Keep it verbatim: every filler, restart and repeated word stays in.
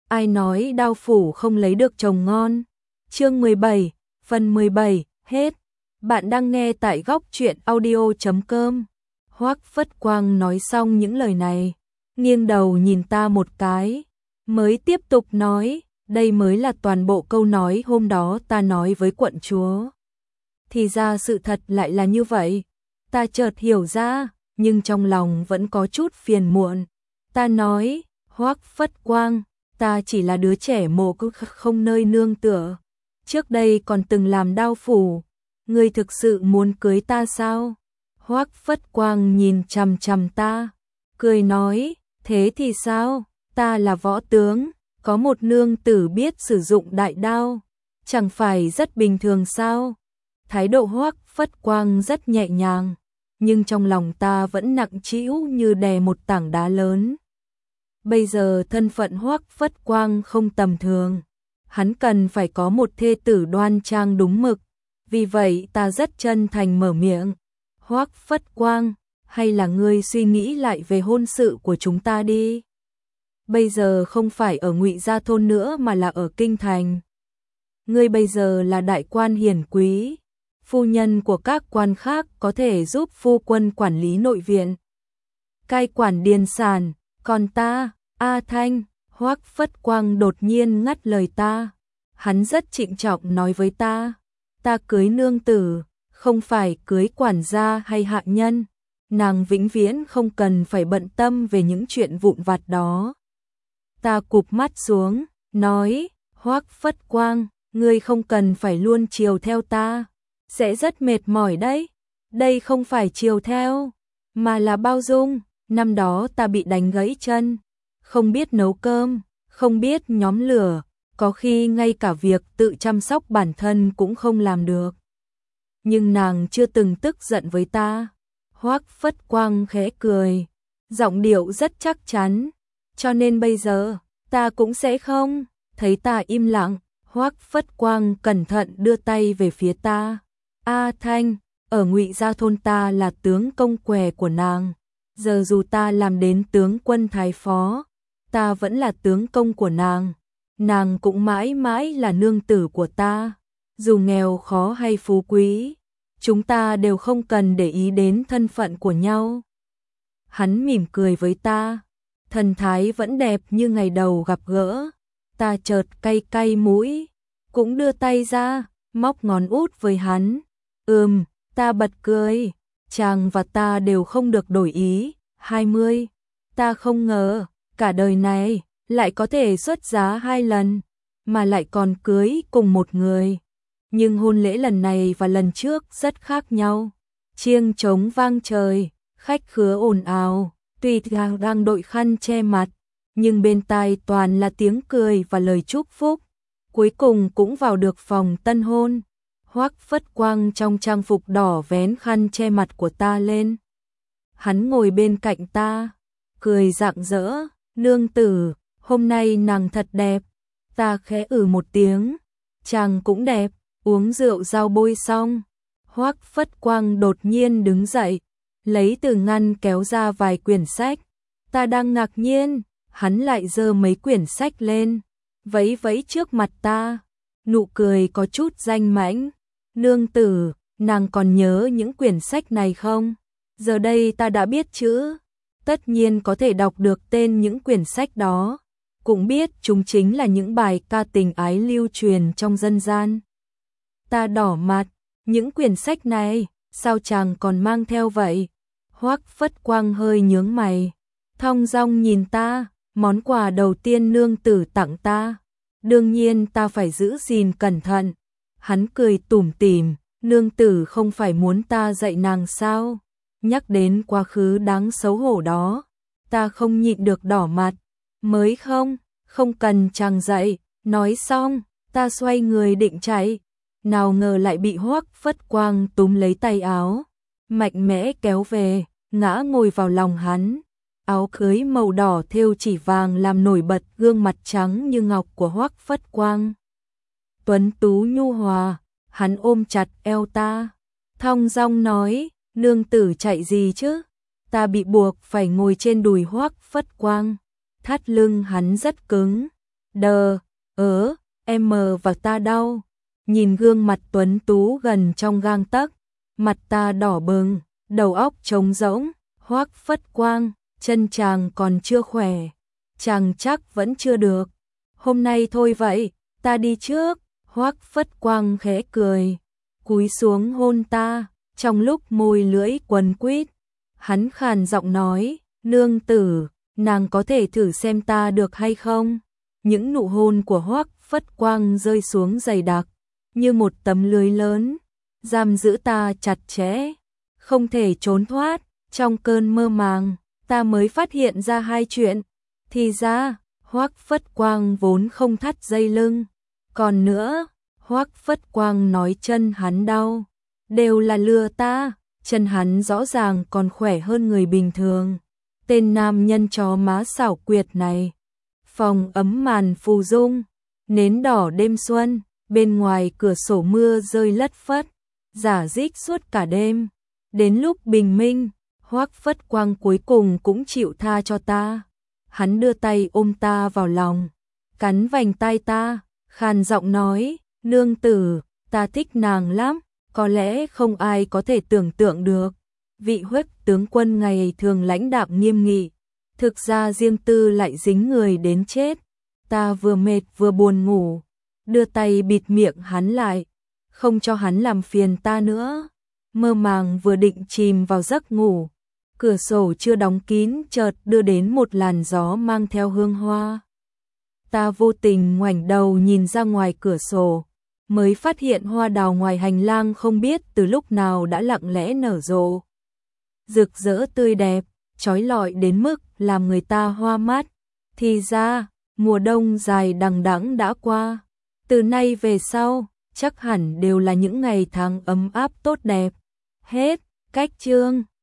ai nói đao phủ không lấy được chồng ngon. Chương mười bảy, phần mười bảy, hết. Bạn đang nghe tại góc truyện audio chấm com. Hoắc Phất Quang nói xong những lời này, nghiêng đầu nhìn ta một cái, mới tiếp tục nói, đây mới là toàn bộ câu nói hôm đó ta nói với quận chúa. Thì ra sự thật lại là như vậy. Ta chợt hiểu ra, nhưng trong lòng vẫn có chút phiền muộn. Ta nói, Hoắc Phất Quang, ta chỉ là đứa trẻ mồ côi không nơi nương tựa. Trước đây còn từng làm đao phủ, ngươi thực sự muốn cưới ta sao? Hoắc Phất Quang nhìn chằm chằm ta, cười nói, thế thì sao? Ta là võ tướng, có một nương tử biết sử dụng đại đao, chẳng phải rất bình thường sao? Thái độ Hoắc Phất Quang rất nhẹ nhàng, nhưng trong lòng ta vẫn nặng trĩu như đè một tảng đá lớn. Bây giờ thân phận Hoắc Phất Quang không tầm thường, hắn cần phải có một thê tử đoan trang đúng mực, vì vậy ta rất chân thành mở miệng. Hoắc Phất Quang, hay là ngươi suy nghĩ lại về hôn sự của chúng ta đi. Bây giờ không phải ở Ngụy Gia thôn nữa mà là ở kinh thành. Ngươi bây giờ là đại quan hiển quý, phu nhân của các quan khác có thể giúp phu quân quản lý nội viện, cai quản điền sản, còn ta, A Thanh, Hoắc Phất Quang đột nhiên ngắt lời ta. Hắn rất trịnh trọng nói với ta, ta cưới nương tử, không phải cưới quản gia hay hạ nhân, nàng vĩnh viễn không cần phải bận tâm về những chuyện vụn vặt đó. Ta cụp mắt xuống, nói, Hoắc Phất Quang, ngươi không cần phải luôn chiều theo ta, sẽ rất mệt mỏi đấy. Đây không phải chiều theo, mà là bao dung. Năm đó ta bị đánh gãy chân, không biết nấu cơm, không biết nhóm lửa, có khi ngay cả việc tự chăm sóc bản thân cũng không làm được. Nhưng nàng chưa từng tức giận với ta. Hoắc Phất Quang khẽ cười, giọng điệu rất chắc chắn, cho nên bây giờ ta cũng sẽ không. Thấy ta im lặng, Hoắc Phất Quang cẩn thận đưa tay về phía ta. A Thanh, ở Ngụy Gia thôn ta là tướng công què của nàng, giờ dù ta làm đến tướng quân thái phó, ta vẫn là tướng công của nàng, nàng cũng mãi mãi là nương tử của ta. Dù nghèo khó hay phú quý, chúng ta đều không cần để ý đến thân phận của nhau. Hắn mỉm cười với ta, thần thái vẫn đẹp như ngày đầu gặp gỡ. Ta chợt cay cay mũi, cũng đưa tay ra, móc ngón út với hắn. Ừm, ta bật cười, chàng và ta đều không được đổi ý. Hai mươi, ta không ngờ, cả đời này, lại có thể xuất giá hai lần, mà lại còn cưới cùng một người. Nhưng hôn lễ lần này và lần trước rất khác nhau. Chiêng trống vang trời, khách khứa ồn ào, tuy nàng đang đội khăn che mặt, nhưng bên tai toàn là tiếng cười và lời chúc phúc. Cuối cùng cũng vào được phòng tân hôn. Hoắc Phất Quang trong trang phục đỏ vén khăn che mặt của ta lên. Hắn ngồi bên cạnh ta, cười rạng rỡ, nương tử, hôm nay nàng thật đẹp. Ta khẽ ử một tiếng, chàng cũng đẹp. Uống rượu rau bôi xong, Hoắc Phất Quang đột nhiên đứng dậy, lấy từ ngăn kéo ra vài quyển sách. Ta đang ngạc nhiên, hắn lại giơ mấy quyển sách lên, vẫy vẫy trước mặt ta, nụ cười có chút danh mãnh. Nương tử, nàng còn nhớ những quyển sách này không? Giờ đây ta đã biết chữ, tất nhiên có thể đọc được tên những quyển sách đó, cũng biết chúng chính là những bài ca tình ái lưu truyền trong dân gian. Ta đỏ mặt, những quyển sách này, sao chàng còn mang theo vậy? Hoắc Phất Quang hơi nhướng mày, thong dong nhìn ta, món quà đầu tiên nương tử tặng ta, đương nhiên ta phải giữ gìn cẩn thận. Hắn cười tủm tỉm, nương tử không phải muốn ta dạy nàng sao? Nhắc đến quá khứ đáng xấu hổ đó, ta không nhịn được đỏ mặt. Mới không, không cần chàng dạy. Nói xong, ta xoay người định chạy, nào ngờ lại bị Hoắc Phất Quang túm lấy tay áo, mạnh mẽ kéo về, ngã ngồi vào lòng hắn. Áo cưới màu đỏ thêu chỉ vàng làm nổi bật gương mặt trắng như ngọc của Hoắc Phất Quang. Tuấn tú nhu hòa, hắn ôm chặt eo ta, thong dong nói, nương tử chạy gì chứ? Ta bị buộc phải ngồi trên đùi Hoắc Phất Quang, thắt lưng hắn rất cứng, Đờ, ớ, em và ta đau. Nhìn gương mặt tuấn tú gần trong gang tấc, mặt ta đỏ bừng, đầu óc trống rỗng. Hoắc Phất Quang, chân chàng còn chưa khỏe, chàng chắc vẫn chưa được. Hôm nay thôi vậy, ta đi trước. Hoắc Phất Quang khẽ cười, cúi xuống hôn ta, trong lúc môi lưỡi quấn quýt, hắn khàn giọng nói, nương tử, nàng có thể thử xem ta được hay không? Những nụ hôn của Hoắc Phất Quang rơi xuống dày đặc, như một tấm lưới lớn, giam giữ ta chặt chẽ, không thể trốn thoát. Trong cơn mơ màng, ta mới phát hiện ra hai chuyện. Thì ra, Hoắc Phất Quang vốn không thắt dây lưng. Còn nữa, Hoắc Phất Quang nói chân hắn đau, đều là lừa ta, chân hắn rõ ràng còn khỏe hơn người bình thường. Tên nam nhân chó má xảo quyệt này. Phòng ấm màn phù dung, nến đỏ đêm xuân, bên ngoài cửa sổ mưa rơi lất phất, rả rích suốt cả đêm. Đến lúc bình minh, Hoắc Phất Quang cuối cùng cũng chịu tha cho ta. Hắn đưa tay ôm ta vào lòng, cắn vành tai ta, khàn giọng nói, nương tử, ta thích nàng lắm, có lẽ không ai có thể tưởng tượng được. Vị Huếch tướng quân ngày thường lãnh đạm nghiêm nghị, thực ra riêng tư lại dính người đến chết. Ta vừa mệt vừa buồn ngủ, đưa tay bịt miệng hắn lại, không cho hắn làm phiền ta nữa. Mơ màng vừa định chìm vào giấc ngủ, cửa sổ chưa đóng kín chợt đưa đến một làn gió mang theo hương hoa. Ta vô tình ngoảnh đầu nhìn ra ngoài cửa sổ, mới phát hiện hoa đào ngoài hành lang không biết từ lúc nào đã lặng lẽ nở rộ. Rực rỡ tươi đẹp, chói lọi đến mức làm người ta hoa mắt. Thì ra, mùa đông dài đằng đẵng đã qua. Từ nay về sau, chắc hẳn đều là những ngày tháng ấm áp tốt đẹp. Hết, cách chương.